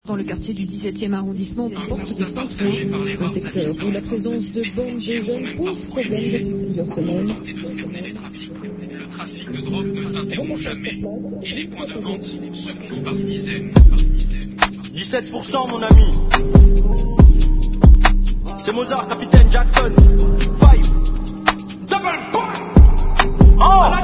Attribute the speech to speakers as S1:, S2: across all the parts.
S1: Dans le quartier du 17e arrondissement, porte de Saint-Ouen, un secteur où la présence de bandes de jeunes pose problème depuis plusieurs semaines.
S2: Le trafic de drogue ne s'interrompt jamais et les points de vente se comptent par dizaines.
S3: 17% mon ami. C'est Mozart, Capitaine Jackson. 5 double point.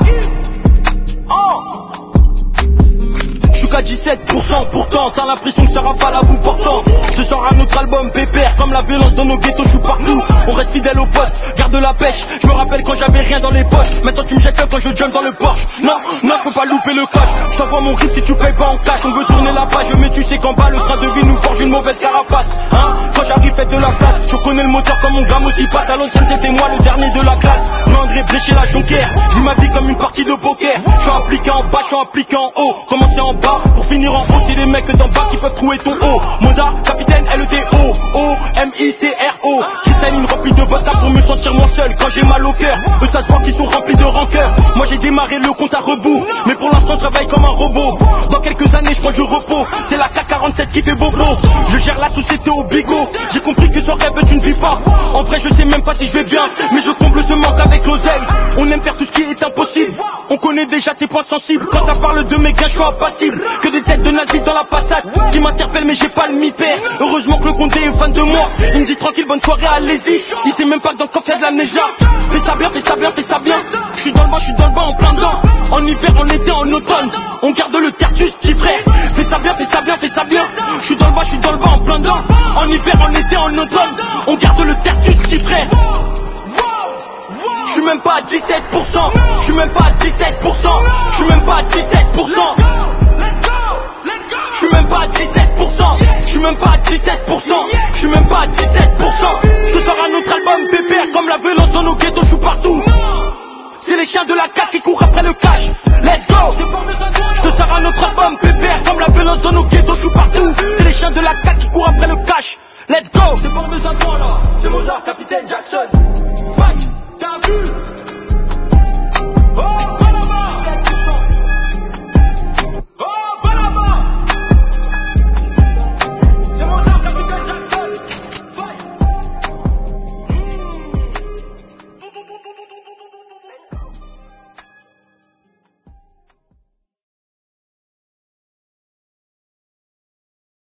S3: J'suis qu'à 17%, pourtant t'as l'impression que ça rafale à bout portant. J'te sors un autre album pépère, comme la violence dans nos ghettos, j'suis partout. On reste fidèle au poste, garde la pêche. J'me rappelle quand j'avais rien dans les poches. Maintenant tu me jettes quand je jump dans le Porsche. Non, j'peux pas louper le coche. J't'envoie mon rythme si tu payes pas en cash. On veut tourner la page, mais tu sais qu'en bas le train de vie nous forge une mauvaise carapace. Hein, quand j'arrive faites de la place. Je reconnais le moteur comme mon gramme aussi passe. À l'ancienne c'était moi le dernier de la classe. André brécher la jonquière. J'vis ma vie comme une partie de poker. J'suis impliqué en bas, j'suis impliqué en haut. Commencer en bas pour finir en haut. C'est les mecs d'en bas qui peuvent trouver ton haut. Mozart, capitaine, LETO, O-M-I-C-R-O. Cristalline remplie de vodka pour me sentir moins seul quand j'ai mal au cœur. Eux ça se voit qu'ils sont remplis de rancœur. Moi j'ai démarré le compte à rebours, mais pour l'instant je travaille comme un robot. Dans quelques années je prends du repos. C'est la K47 qui fait bobo. Je gère la société au bigot. J'ai compris que sans rêve tu ne vis pas. En vrai je sais même pas si je vais bien, mais je comble ce manque avec l'oseille. On aime faire tout ce qui est impossible. On connaît déjà tes points sensibles. Quand ça parle de mes gains je suis impassible. Que des têtes de nazis dans la passade qui m'interpellent mais j'ai pas le mi-père. Heureusement que le condé est fan de moi. Il me dit tranquille bonne soirée allez-y. Il sait même pas que dans le coffre y'a de l'amnésia. Fais ça bien, fais ça bien, fais ça bien. Je suis dans le bas en plein dedans. En hiver, en été,